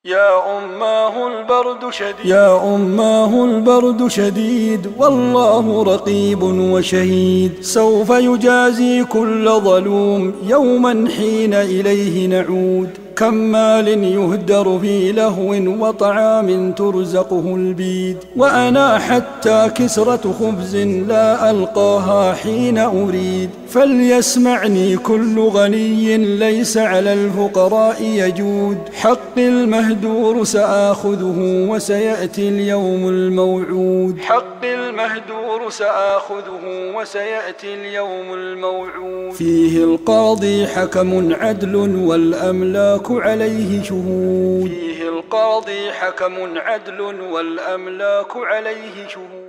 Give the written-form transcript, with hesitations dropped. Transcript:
يا أماه البرد شديد والله رقيب وشهيد، سوف يجازي كل ظلوم يوما حين إليه نعود. كم مال يهدر في لهو وطعام ترزقه البيد، وأنا حتى كسرة خبز لا ألقاها حين أريد. فليسمعني كل غني ليس على الفقراء يجود، حقي المهدور سآخذه وسيأتي اليوم الموعود. فيه القاضي حكم عدل والأملاك عليه شهود.